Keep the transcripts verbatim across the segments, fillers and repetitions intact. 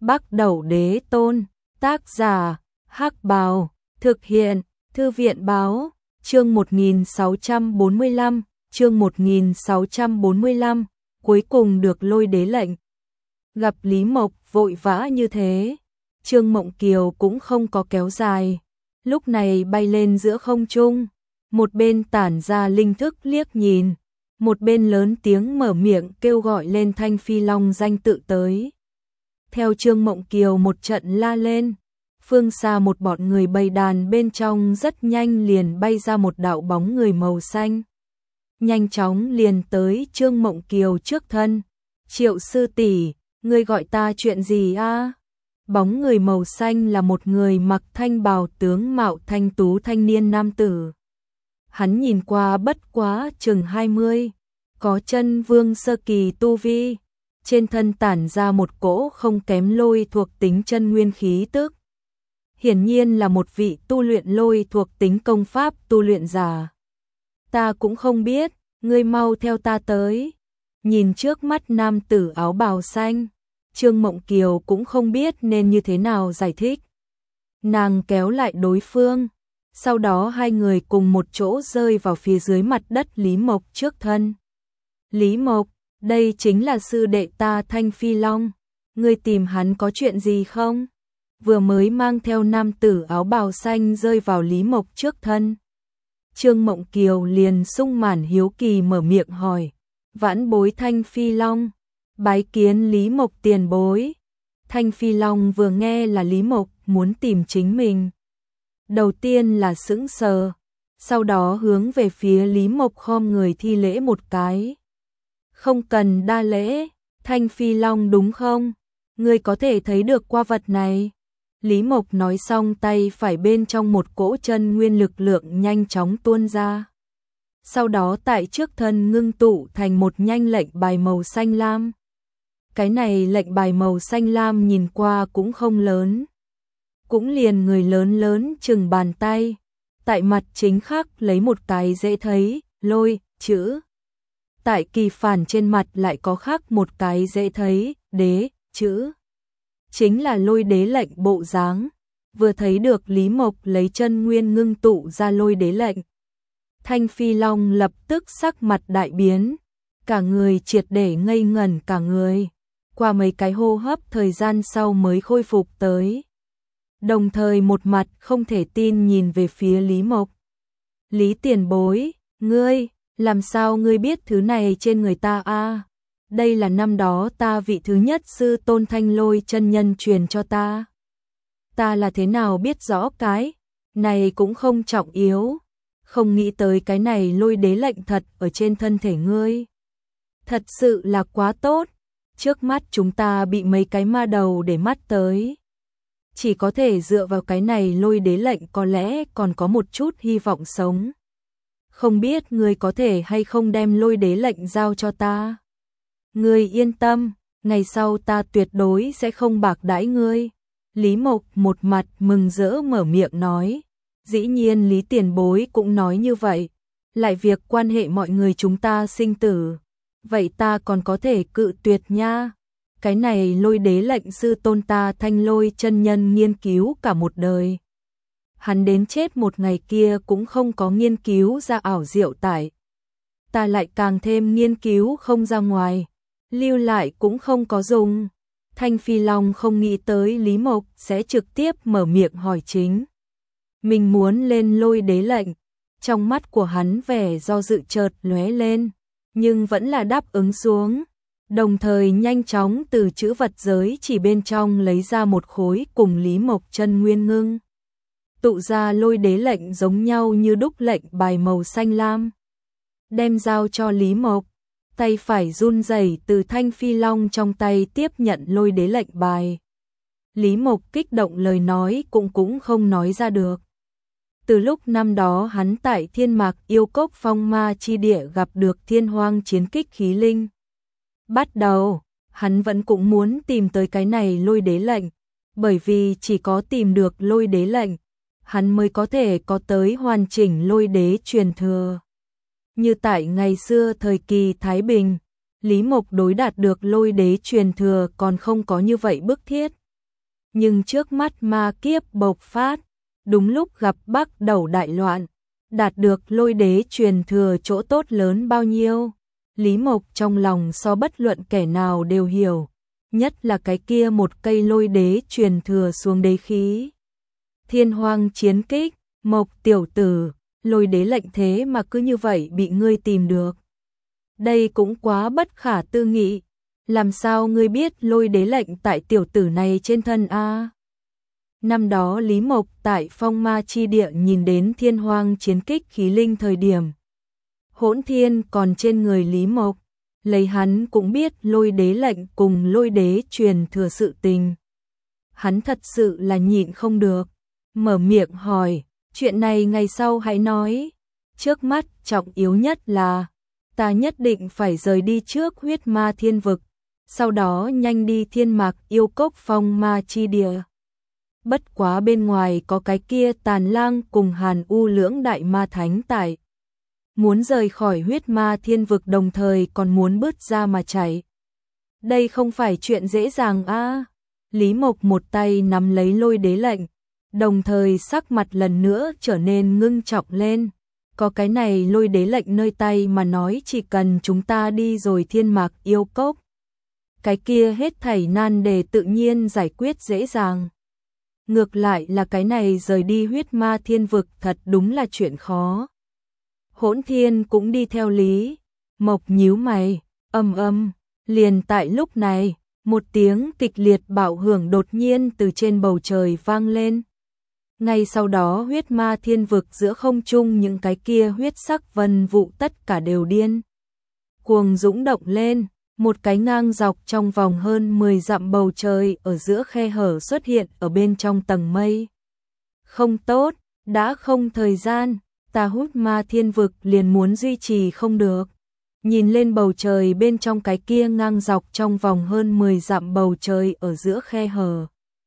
Bắc Đẩu Đế Tôn, tác giả, Hắc Bào, thực hiện, Thư viện Báo, chương một nghìn sáu trăm bốn mươi lăm, chương một nghìn sáu trăm bốn mươi lăm, cuối cùng được lôi đế lệnh. Gặp Lý Mộc vội vã như thế, Trương Mộng Kiều cũng không có kéo dài, lúc này bay lên giữa không trung, một bên tản ra linh thức liếc nhìn, một bên lớn tiếng mở miệng kêu gọi lên Thanh Phi Long danh tự tới. Theo Trương Mộng Kiều một trận la lên, phương xa một bọn người bầy đàn bên trong rất nhanh liền bay ra một đạo bóng người màu xanh. Nhanh chóng liền tới Trương Mộng Kiều trước thân. Triệu sư tỷ, ngươi gọi ta chuyện gì a? Bóng người màu xanh là một người mặc thanh bào tướng mạo thanh tú thanh niên nam tử. Hắn nhìn qua bất quá chừng hai mươi, có chân vương sơ kỳ tu vi, trên thân tản ra một cỗ không kém lôi thuộc tính chân nguyên khí tức. Hiển nhiên là một vị tu luyện lôi thuộc tính công pháp tu luyện giả. Ta cũng không biết, ngươi mau theo ta tới. Nhìn trước mắt nam tử áo bào xanh, Trương Mộng Kiều cũng không biết nên như thế nào giải thích. Nàng kéo lại đối phương, sau đó hai người cùng một chỗ rơi vào phía dưới mặt đất Lý Mộc trước thân. Lý Mộc, đây chính là sư đệ ta Thanh Phi Long, ngươi tìm hắn có chuyện gì không? Vừa mới mang theo nam tử áo bào xanh rơi vào Lý Mộc trước thân. Trương Mộng Kiều liền sung mãn hiếu kỳ mở miệng hỏi, vãn bối Thanh Phi Long, bái kiến Lý Mộc tiền bối. Thanh Phi Long vừa nghe là Lý Mộc muốn tìm chính mình, đầu tiên là sững sờ, sau đó hướng về phía Lý Mộc khom người thi lễ một cái. Không cần đa lễ, Thanh Phi Long đúng không? Ngươi có thể thấy được qua vật này. Lý Mộc nói xong tay phải bên trong một cỗ chân nguyên lực lượng nhanh chóng tuôn ra. Sau đó tại trước thân ngưng tụ thành một nhanh lệnh bài màu xanh lam. Cái này lệnh bài màu xanh lam nhìn qua cũng không lớn. Cũng liền người lớn lớn chừng bàn tay. Tại mặt chính khắc lấy một cái dễ thấy, lôi, chữ. Tại kỳ phản trên mặt lại có khắc một cái dễ thấy, đế, chữ. Chính là lôi đế lệnh bộ dáng. Vừa thấy được Lý Mộc lấy chân nguyên ngưng tụ ra lôi đế lệnh, Thanh Phi Long lập tức sắc mặt đại biến, cả người triệt để ngây ngẩn cả người, qua mấy cái hô hấp thời gian sau mới khôi phục tới. Đồng thời một mặt không thể tin nhìn về phía Lý Mộc. Lý tiền bối, ngươi, làm sao ngươi biết thứ này trên người ta a? Đây là năm đó ta vị thứ nhất sư tôn Thanh Lôi chân nhân truyền cho ta. Ta là thế nào biết rõ cái này cũng không trọng yếu, không nghĩ tới cái này lôi đế lệnh thật ở trên thân thể ngươi. Thật sự là quá tốt, trước mắt chúng ta bị mấy cái ma đầu để mắt tới. Chỉ có thể dựa vào cái này lôi đế lệnh có lẽ còn có một chút hy vọng sống. Không biết ngươi có thể hay không đem lôi đế lệnh giao cho ta. Ngươi yên tâm, ngày sau ta tuyệt đối sẽ không bạc đãi ngươi. Lý Mộc một mặt mừng rỡ mở miệng nói. Dĩ nhiên Lý tiền bối cũng nói như vậy. Lại việc quan hệ mọi người chúng ta sinh tử. Vậy ta còn có thể cự tuyệt nha. Cái này lôi đế lệnh sư tôn ta Thanh Lôi chân nhân nghiên cứu cả một đời. Hắn đến chết một ngày kia cũng không có nghiên cứu ra ảo diệu tại. Ta lại càng thêm nghiên cứu không ra ngoài. Lưu lại cũng không có dùng. Thanh Phi Long không nghĩ tới Lý Mộc sẽ trực tiếp mở miệng hỏi chính. Mình muốn lên lôi đế lệnh. Trong mắt của hắn vẻ do dự chợt lóe lên, nhưng vẫn là đáp ứng xuống. Đồng thời nhanh chóng từ chữ vật giới chỉ bên trong lấy ra một khối cùng Lý Mộc chân nguyên ngưng. Tụ ra lôi đế lệnh giống nhau như đúc lệnh bài màu xanh lam. Đem giao cho Lý Mộc. Tay phải run rẩy từ Thanh Phi Long trong tay tiếp nhận lôi đế lệnh bài. Lý Mộc kích động lời nói cũng cũng không nói ra được. Từ lúc năm đó hắn tại Thiên Mạc Yêu Cốc Phong Ma chi địa gặp được Thiên Hoang chiến kích khí linh. Bắt đầu, hắn vẫn cũng muốn tìm tới cái này lôi đế lệnh, bởi vì chỉ có tìm được lôi đế lệnh, hắn mới có thể có tới hoàn chỉnh lôi đế truyền thừa. Như tại ngày xưa thời kỳ Thái Bình, Lý Mộc đối đạt được lôi đế truyền thừa còn không có như vậy bức thiết, Nhưng trước mắt ma kiếp bộc phát, đúng lúc gặp Bắc Đẩu đại loạn, đạt được Lôi đế truyền thừa chỗ tốt lớn bao nhiêu. Lý Mộc trong lòng so bất luận kẻ nào đều hiểu, nhất là cái kia một cây Lôi đế truyền thừa xuống đế khí. Thiên Hoang chiến kích, Mộc tiểu tử, Lôi đế lệnh thế mà cứ như vậy bị ngươi tìm được. Đây cũng quá bất khả tư nghị, làm sao ngươi biết Lôi đế lệnh tại tiểu tử này trên thân a? Năm đó Lý Mộc tại Phong Ma chi địa nhìn đến Thiên Hoang chiến kích khí linh thời điểm, Hỗn Thiên còn trên người Lý Mộc, lấy hắn cũng biết Lôi đế lệnh cùng Lôi đế truyền thừa sự tình. Hắn thật sự là nhịn không được, mở miệng hỏi, chuyện này ngày sau hãy nói, trước mắt trọng yếu nhất là ta nhất định phải rời đi trước huyết ma thiên vực, sau đó nhanh đi thiên mạc yêu cốc Phong Ma chi địa. Bất quá bên ngoài có cái kia Tàn Lang cùng Hàn U lưỡng đại ma thánh tại, muốn rời khỏi huyết ma thiên vực đồng thời còn muốn bứt ra mà chạy. Đây không phải chuyện dễ dàng a. Lý Mộc một tay nắm lấy Lôi đế lệnh, đồng thời sắc mặt lần nữa trở nên ngưng trọng lên. Có cái này Lôi đế lệnh nơi tay mà nói, chỉ cần chúng ta đi rồi thiên mạc yêu cốc, cái kia hết thảy nan đề tự nhiên giải quyết dễ dàng. Ngược lại là cái này rời đi huyết ma thiên vực thật đúng là chuyện khó. Hỗn Thiên cũng đi theo Lý Mộc nhíu mày, âm âm, liền tại lúc này, một tiếng kịch liệt bạo hưởng đột nhiên từ trên bầu trời vang lên. Ngay sau đó huyết ma thiên vực giữa không trung những cái kia huyết sắc vân vụ tất cả đều điên cuồng dũng động lên, một cái ngang dọc trong vòng hơn mười dặm bầu trời ở giữa khe hở xuất hiện ở bên trong tầng mây. Không tốt, đã không thời gian, ta hút ma thiên vực liền muốn duy trì không được. Nhìn lên bầu trời bên trong cái kia ngang dọc trong vòng hơn mười dặm bầu trời ở giữa khe hở,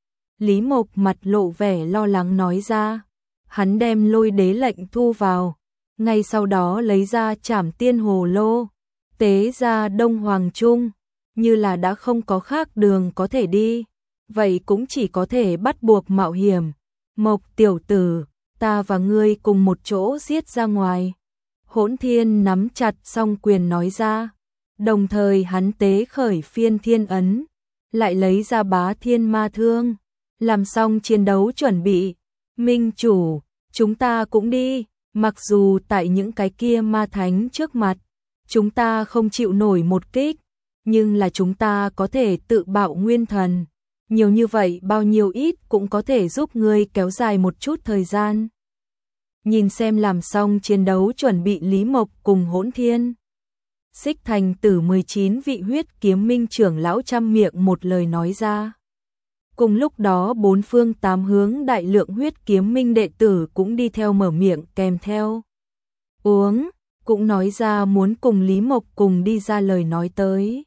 Lý Mộc mặt lộ vẻ lo lắng nói ra. Hắn đem Lôi đế lệnh thu vào, ngay sau đó lấy ra Trảm Tiên Hồ Lô, tế ra Đông Hoàng Trung, như là đã không có khác đường có thể đi, vậy cũng chỉ có thể bắt buộc mạo hiểm. Mộc tiểu tử, ta và ngươi cùng một chỗ giết ra ngoài. Hỗn Thiên nắm chặt song quyền nói ra, đồng thời hắn tế khởi Phiên Thiên ấn, lại lấy ra Bá Thiên Ma Thương, làm xong chiến đấu chuẩn bị. Minh chủ, chúng ta cũng đi, mặc dù tại những cái kia ma thánh trước mặt, chúng ta không chịu nổi một kích, nhưng là chúng ta có thể tự bạo nguyên thần. Nhiều như vậy bao nhiêu ít cũng có thể giúp ngươi kéo dài một chút thời gian. Nhìn xem làm xong chiến đấu chuẩn bị, Lý Mộc cùng Hỗn Thiên, Xích Thành Tử mười chín vị huyết kiếm minh trưởng lão trăm miệng một lời nói ra. Cùng lúc đó bốn phương tám hướng đại lượng huyết kiếm minh đệ tử cũng đi theo mở miệng kèm theo. Uống, cũng nói ra muốn cùng Lý Mộc cùng đi ra lời nói tới.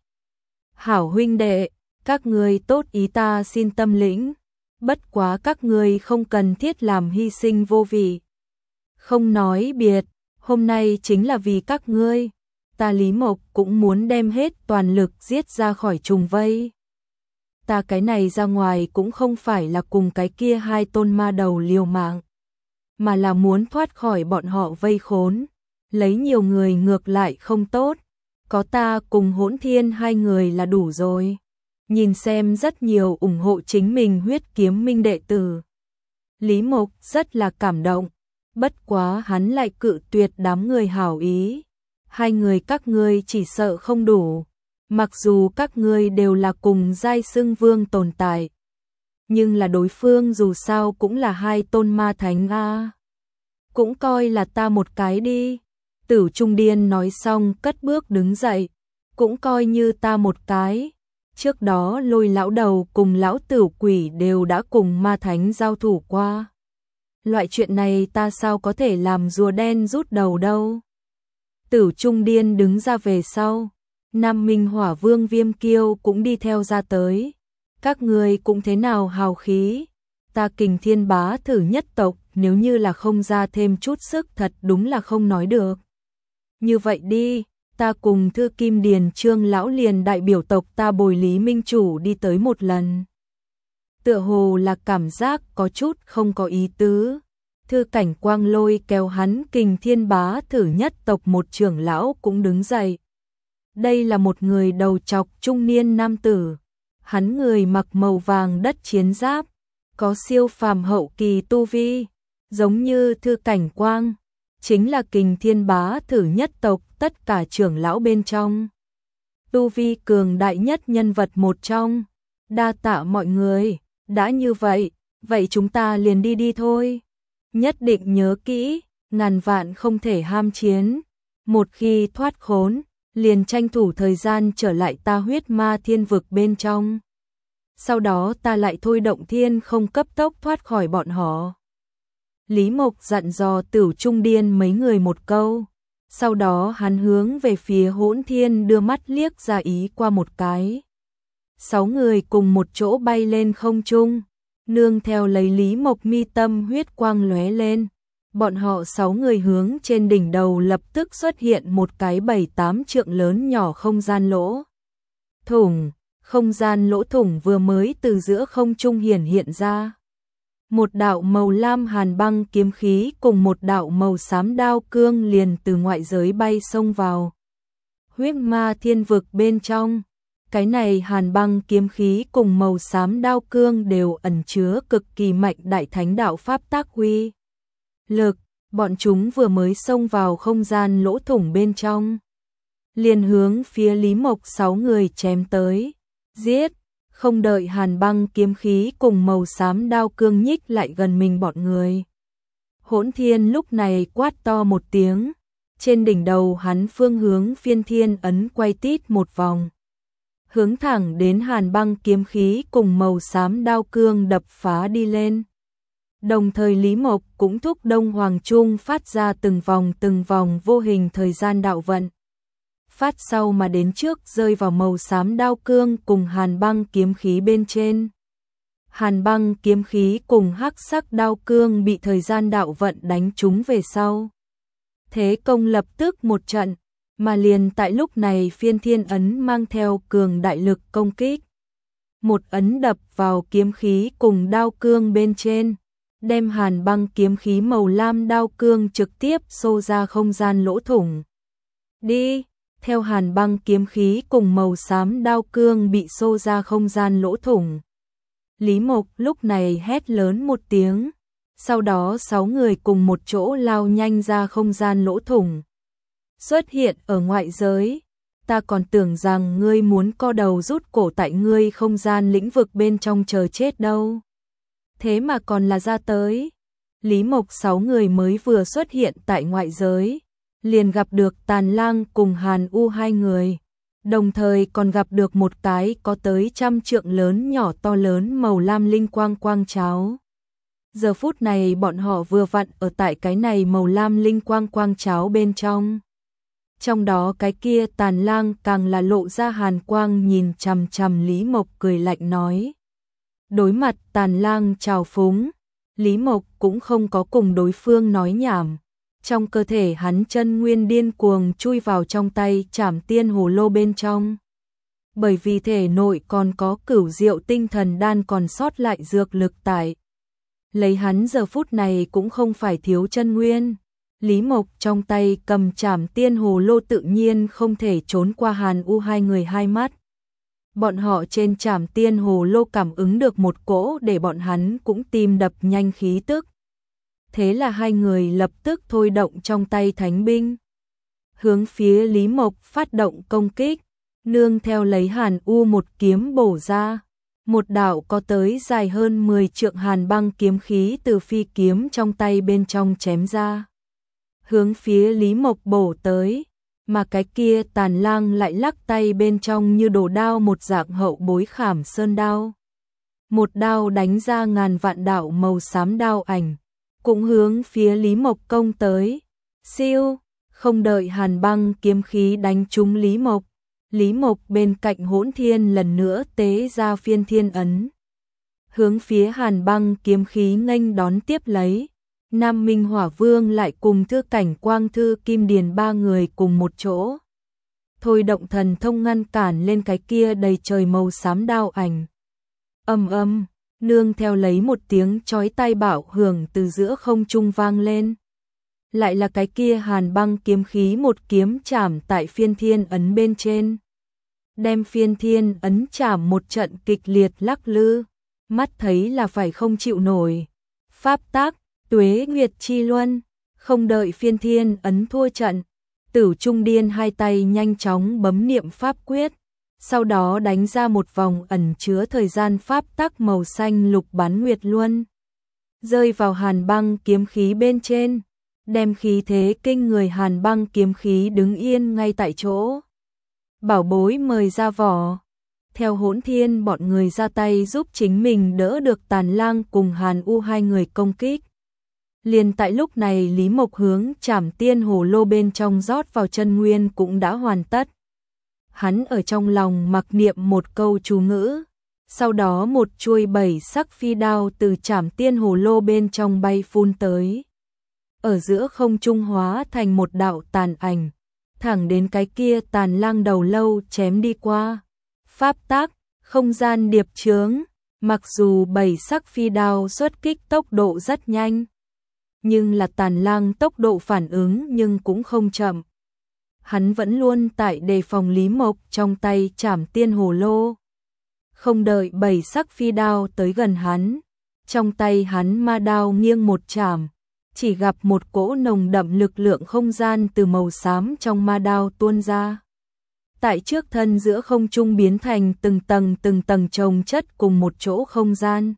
Hảo huynh đệ, các ngươi tốt ý ta xin tâm lĩnh, bất quá các ngươi không cần thiết làm hy sinh vô vị. Không nói biệt, hôm nay chính là vì các ngươi, ta Lý Mộc cũng muốn đem hết toàn lực giết ra khỏi trùng vây. Ta cái này ra ngoài cũng không phải là cùng cái kia hai tôn ma đầu liều mạng, mà là muốn thoát khỏi bọn họ vây khốn. Lấy nhiều người ngược lại không tốt, có ta cùng Hỗn Thiên hai người là đủ rồi. Nhìn xem rất nhiều ủng hộ chính mình huyết kiếm minh đệ tử, Lý Mộc rất là cảm động, bất quá hắn lại cự tuyệt đám người hảo ý. Hai người các ngươi chỉ sợ không đủ, mặc dù các ngươi đều là cùng giai xưng vương tồn tại, nhưng là đối phương dù sao cũng là hai tôn ma thánh a. Cũng coi là ta một cái đi. Tử Trung Điên nói xong cất bước đứng dậy, cũng coi như ta một cái. Trước đó Lôi lão đầu cùng lão Tử Quỷ đều đã cùng ma thánh giao thủ qua. Loại chuyện này ta sao có thể làm rùa đen rút đầu đâu. Tử Trung Điên đứng ra về sau, Nam Minh Hỏa Vương Viêm Kiêu cũng đi theo ra tới. Các ngươi cũng thế nào hào khí, ta Kình Thiên Bá thử nhất tộc nếu như là không ra thêm chút sức thật đúng là không nói được. Như vậy đi, ta cùng Thư Kim Điền Trương lão liền đại biểu tộc ta bồi Lý Minh chủ đi tới một lần. tựa hồ là cảm giác có chút không có ý tứ. Thư Cảnh Quang lôi kéo hắn Kình Thiên Bá Thử nhất tộc một trưởng lão cũng đứng dậy. Đây là một người đầu trọc trung niên nam tử. Hắn người mặc màu vàng đất chiến giáp, có siêu phàm hậu kỳ tu vi, giống như Thư Cảnh Quang, chính là Kình Thiên Bá Thử nhất tộc tất cả trưởng lão bên trong. Tu vi cường đại nhất nhân vật một trong. Đa tạ mọi người, đã như vậy, vậy chúng ta liền đi đi thôi. Nhất định nhớ kỹ, ngàn vạn không thể ham chiến. Một khi thoát khốn, liền tranh thủ thời gian trở lại ta huyết ma thiên vực bên trong. Sau đó ta lại thôi động thiên không cấp tốc thoát khỏi bọn họ. Lý Mộc dặn dò Tửu Trung Điên mấy người một câu. Sau đó hắn hướng về phía Hỗn Thiên đưa mắt liếc ra ý qua một cái. Sáu người cùng một chỗ bay lên không trung, nương theo lấy Lý Mộc mi tâm huyết quang lóe lên. Bọn họ sáu người hướng trên đỉnh đầu lập tức xuất hiện một cái bảy tám trượng lớn nhỏ không gian lỗ thủng. Không gian lỗ thủng vừa mới từ giữa không trung hiển hiện ra. Một đạo màu lam hàn băng kiếm khí cùng một đạo màu xám đao cương liền từ ngoại giới bay xông vào huyết ma thiên vực bên trong. Cái này hàn băng kiếm khí cùng màu xám đao cương đều ẩn chứa cực kỳ mạnh đại thánh đạo pháp tác huy lực. Bọn chúng vừa mới xông vào không gian lỗ thủng bên trong, liền hướng phía Lý Mộc sáu người chém tới. Giết! Không đợi hàn băng kiếm khí cùng màu xám đao cương nhích lại gần mình bọn người. Hỗn Thiên lúc này quát to một tiếng. Trên đỉnh đầu hắn phương hướng phiên thiên ấn quay tít một vòng, hướng thẳng đến hàn băng kiếm khí cùng màu xám đao cương đập phá đi lên. Đồng thời Lý Mộc cũng thúc Đông Hoàng Trung phát ra từng vòng từng vòng vô hình thời gian đạo vận. Phát sau mà đến trước rơi vào màu xám đao cương cùng hàn băng kiếm khí bên trên. Hàn băng kiếm khí cùng hắc sắc đao cương bị thời gian đạo vận đánh trúng về sau. Thế công lập tức một trận, mà liền tại lúc này phiên thiên ấn mang theo cường đại lực công kích. Một ấn đập vào kiếm khí cùng đao cương bên trên, đem hàn băng kiếm khí màu lam đao cương trực tiếp xô ra không gian lỗ thủng. Đi! Theo hàn băng kiếm khí cùng màu xám đao cương bị xô ra không gian lỗ thủng, Lý Mộc lúc này hét lớn một tiếng. Sau đó sáu người cùng một chỗ lao nhanh ra không gian lỗ thủng, xuất hiện ở ngoại giới. Ta còn tưởng rằng ngươi muốn co đầu rút cổ tại ngươi không gian lĩnh vực bên trong chờ chết đâu. Thế mà còn là ra tới. Lý Mộc sáu người mới vừa xuất hiện tại ngoại giới, liền gặp được Tàn Lang cùng Hàn U hai người, đồng thời còn gặp được một cái có tới trăm trượng lớn nhỏ to lớn màu lam linh quang quang cháo. Giờ phút này bọn họ vừa vặn ở tại cái này màu lam linh quang quang cháo bên trong. Trong đó cái kia Tàn Lang càng là lộ ra hàn quang nhìn chằm chằm Lý Mộc cười lạnh nói. Đối mặt Tàn Lang trào phúng, Lý Mộc cũng không có cùng đối phương nói nhảm. Trong cơ thể hắn chân nguyên điên cuồng chui vào trong tay Trảm Tiên Hồ Lô bên trong. Bởi vì thể nội còn có Cửu Diệu Tinh Thần Đan còn sót lại dược lực tại. Lấy hắn giờ phút này cũng không phải thiếu chân nguyên. Lý Mộc trong tay cầm Trảm Tiên Hồ Lô tự nhiên không thể trốn qua Hàn U hai người hai mắt. Bọn họ trên Trảm Tiên Hồ Lô cảm ứng được một cỗ để bọn hắn cũng tim đập nhanh khí tức. Thế là hai người lập tức thôi động trong tay thánh binh, hướng phía Lý Mộc phát động công kích, nương theo lấy Hàn U một kiếm bổ ra. Một đạo có tới dài hơn mười trượng hàn băng kiếm khí từ phi kiếm trong tay bên trong chém ra, hướng phía Lý Mộc bổ tới, mà cái kia Tàn Lang lại lắc tay bên trong như đồ đao một dạng hậu bối khảm sơn đao. Một đao đánh ra ngàn vạn đạo màu xám đao ảnh, cũng hướng phía Lý Mộc công tới. Siêu, không đợi hàn băng kiếm khí đánh trúng Lý Mộc, Lý Mộc bên cạnh Hỗn Thiên lần nữa tế ra phiên thiên ấn, hướng phía hàn băng kiếm khí nghênh đón tiếp lấy. Nam Minh Hỏa Vương lại cùng Thư Cảnh Quang Thư Kim Điền ba người cùng một chỗ, thôi động thần thông ngăn cản lên cái kia đầy trời màu xám đao ảnh. Ầm ầm, nương theo lấy một tiếng chói tai bạo hưởng từ giữa không trung vang lên. Lại là cái kia Hàn Băng kiếm khí một kiếm chạm tại phiên thiên ấn bên trên. Đem phiên thiên ấn chạm một trận kịch liệt lắc lư, mắt thấy là phải không chịu nổi. Pháp tác, tuế nguyệt chi luân, không đợi phiên thiên ấn thua trận, Tử Trung Điên hai tay nhanh chóng bấm niệm pháp quyết, sau đó đánh ra một vòng ẩn chứa thời gian pháp tắc màu xanh lục bán nguyệt luân, rơi vào Hàn Băng kiếm khí bên trên, đem khí thế kinh người Hàn Băng kiếm khí đứng yên ngay tại chỗ. Bảo bối mời ra vỏ. Theo Hỗn Thiên bọn người ra tay giúp chính mình đỡ được Tàn Lang cùng Hàn U hai người công kích. Liền tại lúc này Lý Mộc hướng Trảm Tiên Hồ Lô bên trong rót vào chân nguyên cũng đã hoàn tất. Hắn ở trong lòng mặc niệm một câu chú ngữ, sau đó một chuôi bảy sắc phi đao từ Trảm Tiên Hồ Lô bên trong bay phun tới. Ở giữa không trung hóa thành một đạo tàn ảnh, thẳng đến cái kia Tàn Lang đầu lâu chém đi qua. Pháp tác, không gian điệp chướng, mặc dù bảy sắc phi đao xuất kích tốc độ rất nhanh, nhưng là Tàn Lang tốc độ phản ứng nhưng cũng không chậm. Hắn vẫn luôn tại đề phòng Lý Mộc trong tay Trảm Tiên Hồ Lô. Không đợi bảy sắc phi đao tới gần hắn, trong tay hắn ma đao nghiêng một chảm, chỉ gặp một cỗ nồng đậm lực lượng không gian từ màu xám trong ma đao tuôn ra. Tại trước thân giữa không trung biến thành từng tầng từng tầng chồng chất cùng một chỗ không gian.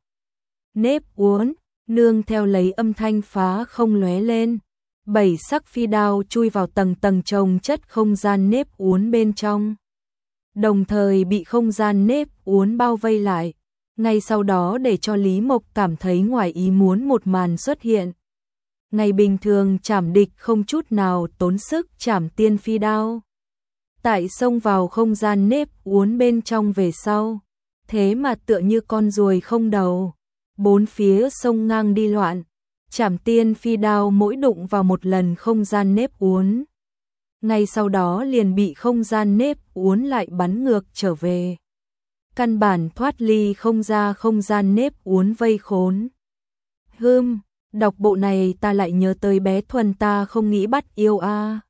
Nếp uốn, nương theo lấy âm thanh phá không lóe lên, bảy sắc phi đao chui vào tầng tầng chồng chất không gian nếp uốn bên trong. Đồng thời bị không gian nếp uốn bao vây lại, ngay sau đó để cho Lý Mộc cảm thấy ngoài ý muốn một màn xuất hiện. Ngày bình thường chảm địch không chút nào tốn sức chảm tiên phi đao. Tại xông vào không gian nếp uốn bên trong về sau, thế mà tựa như con ruồi không đầu, bốn phía sông ngang đi loạn, chảm tiên phi đao mỗi đụng vào một lần không gian nếp uốn, ngay sau đó liền bị không gian nếp uốn lại bắn ngược trở về. Căn bản thoát ly không ra không gian nếp uốn vây khốn. Hưm, đọc bộ này ta lại nhớ tới bé Thuần ta không nghĩ bắt yêu a.